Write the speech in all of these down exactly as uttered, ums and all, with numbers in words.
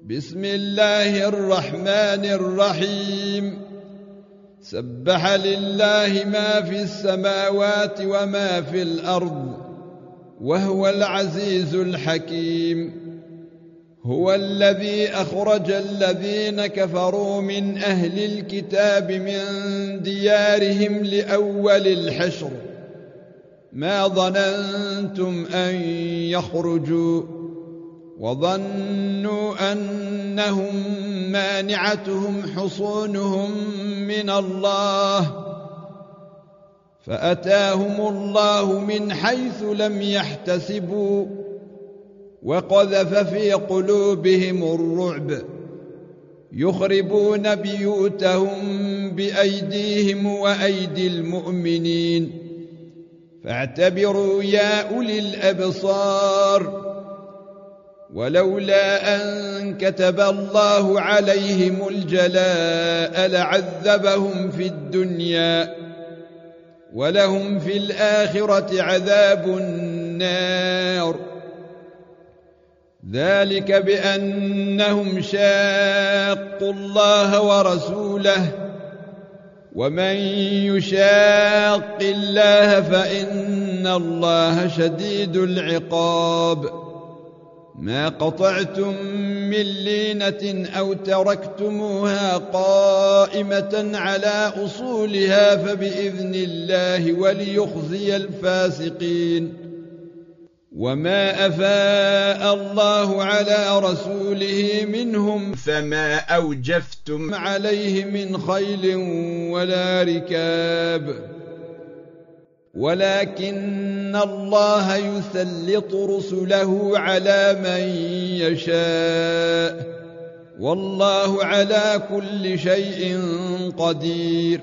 بسم الله الرحمن الرحيم سبح لله ما في السماوات وما في الأرض وهو العزيز الحكيم. هو الذي أخرج الذين كفروا من أهل الكتاب من ديارهم لأول الحشر ما ظننتم أن يخرجوا وظنوا أنهم مانعتهم حصونهم من الله فأتاهم الله من حيث لم يحتسبوا وقذف في قلوبهم الرعب يخربون بيوتهم بأيديهم وأيدي المؤمنين فاعتبروا يا أولي الأبصار. ولولا أن كتب الله عليهم الجلاء لعذبهم في الدنيا ولهم في الآخرة عذاب النار ذلك بأنهم شاقوا الله ورسوله ومن يشاق الله فإن الله شديد العقاب. ما قطعتم من لينة أو تركتموها قائمة على أصولها فبإذن الله وليخزي الفاسقين. وما أفاء الله على رسوله منهم فما أوجفتم عليه من خيل ولا ركاب ولكن الله يسلط رسله على من يشاء والله على كل شيء قدير.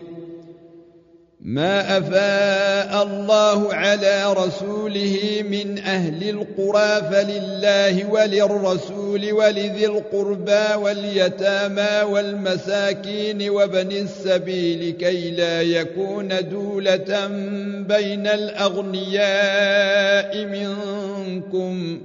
ما أفاء الله على رسوله من أهل القرى فلله وللرسول ولذي القربى واليتامى والمساكين وابن السبيل كي لا يكون دولة بين الأغنياء منكم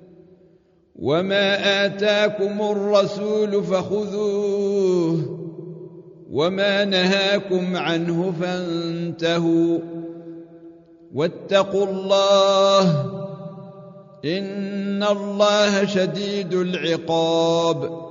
وما آتاكم الرسول فخذوه وما نهاكم عنه فانتهوا واتقوا الله إن الله شديد العقاب.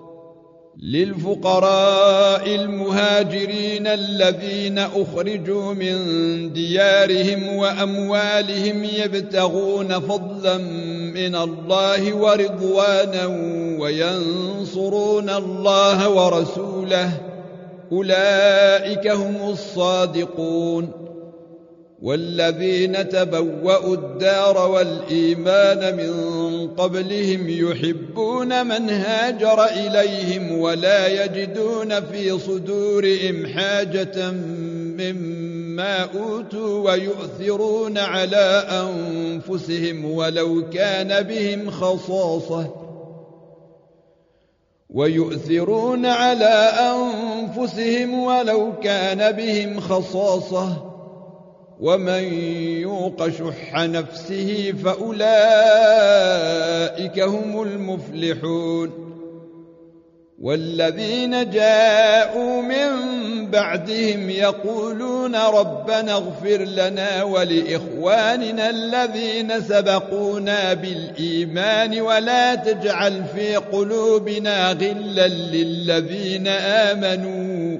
للفقراء المهاجرين الذين أخرجوا من ديارهم وأموالهم يبتغون فضلا من الله ورضوانا وينصرون الله ورسوله أولئك هم الصادقون. والذين تبوأوا الدار والإيمان من قبلهم يحبون من هاجر إليهم ولا يجدون في صدورهم حاجة مما أوتوا ويؤثرون على أنفسهم ولو كان بهم خصاصة ويؤثرون على أنفسهم ولو كان بهم خصاصة ومن يوق شح نفسه فأولئك هم المفلحون. والذين جاءوا من بعدهم يقولون ربنا اغفر لنا ولإخواننا الذين سبقونا بالإيمان ولا تجعل في قلوبنا غلا للذين آمنوا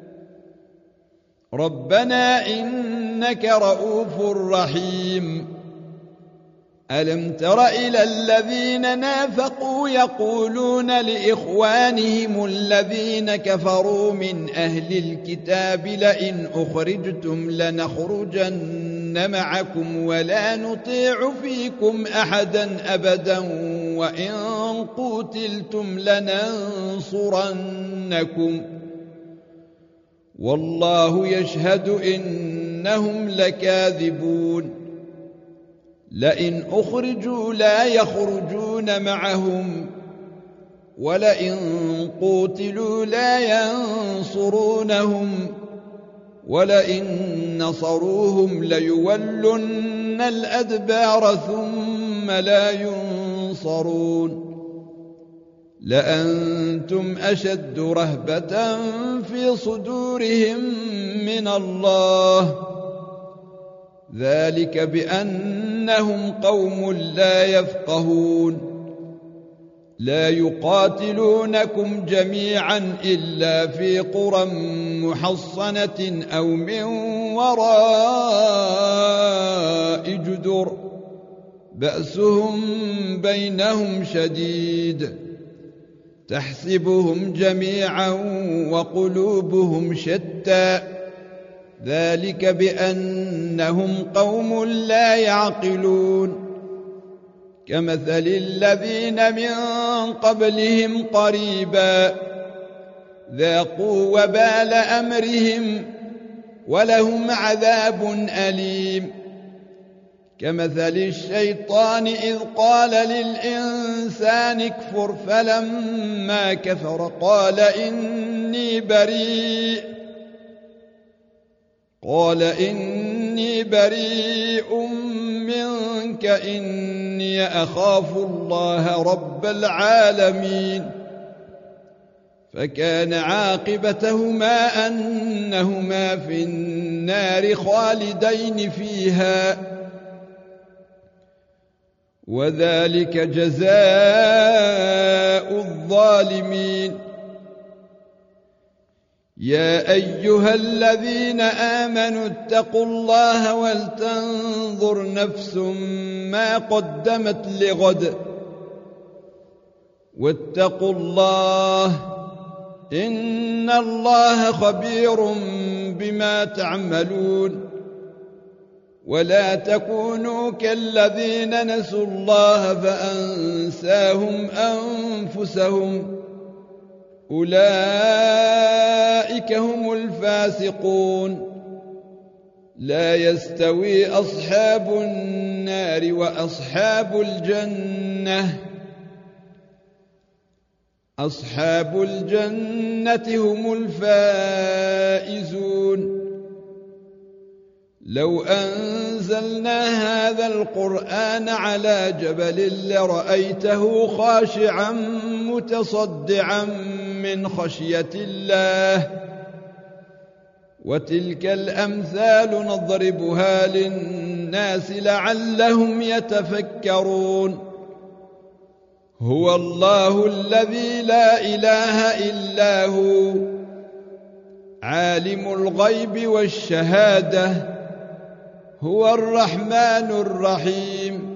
ربنا إنك رؤوف رحيم. ألم تر إلى الذين نافقوا يقولون لإخوانهم الذين كفروا من أهل الكتاب لئن أخرجتم لنخرجن معكم ولا نطيع فيكم أحدا أبدا وإن قتلتم لننصرنكم والله يشهد إنهم لكاذبون. لئن أخرجوا لا يخرجون معهم ولئن قوتلوا لا ينصرونهم ولئن نصروهم ليولن الأدبار ثم لا ينصرون. لأنتم أشد رهبة في صدورهم من الله، ذلك بأنهم قوم لا يفقهون. لا يقاتلونكم جميعا إلا في قرى محصنة أو من وراء جدر بأسهم بينهم شديد، تحسبهم جميعا وقلوبهم شتى، ذلك بأنهم قوم لا يعقلون. كمثل الذين من قبلهم قريبا ذاقوا وبال أمرهم ولهم عذاب أليم. كمثل الشيطان إذ قال للإنسان اكفر فلما كفر قال إني بريء قال إني بريء منك إني أخاف الله رب العالمين. فكان عاقبتهما أنهما في النار خالدين فيها، وذلك جزاء الظالمين. يا أيها الذين آمنوا اتقوا الله ولتنظر نفس ما قدمت لغد واتقوا الله إن الله خبير بما تعملون. ولا تكونوا كالذين نسوا الله فأنساهم أنفسهم أولئك هم الفاسقون. لا يستوي أصحاب النار وأصحاب الجنة أصحاب الجنة هم الفائزون. لو أنزلنا هذا القرآن على جبل لرأيته خاشعا متصدعا من خشية الله. وتلك الأمثال نضربها للناس لعلهم يتفكرون. هو الله الذي لا إله إلا هو عالم الغيب والشهادة هو الرحمن الرحيم.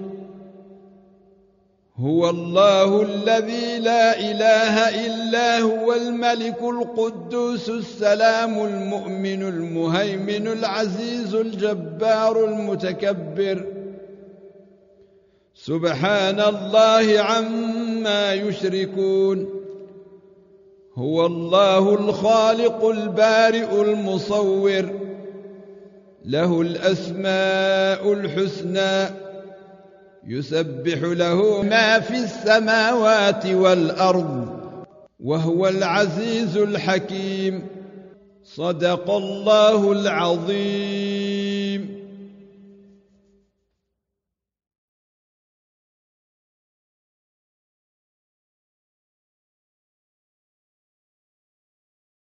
هو الله الذي لا إله إلا هو الملك القدوس السلام المؤمن المهيمن العزيز الجبار المتكبر. سبحان الله عما يشركون. هو الله الخالق البارئ المصور له الأسماء الحسنى يسبح له ما في السماوات والأرض وهو العزيز الحكيم. صدق الله العظيم.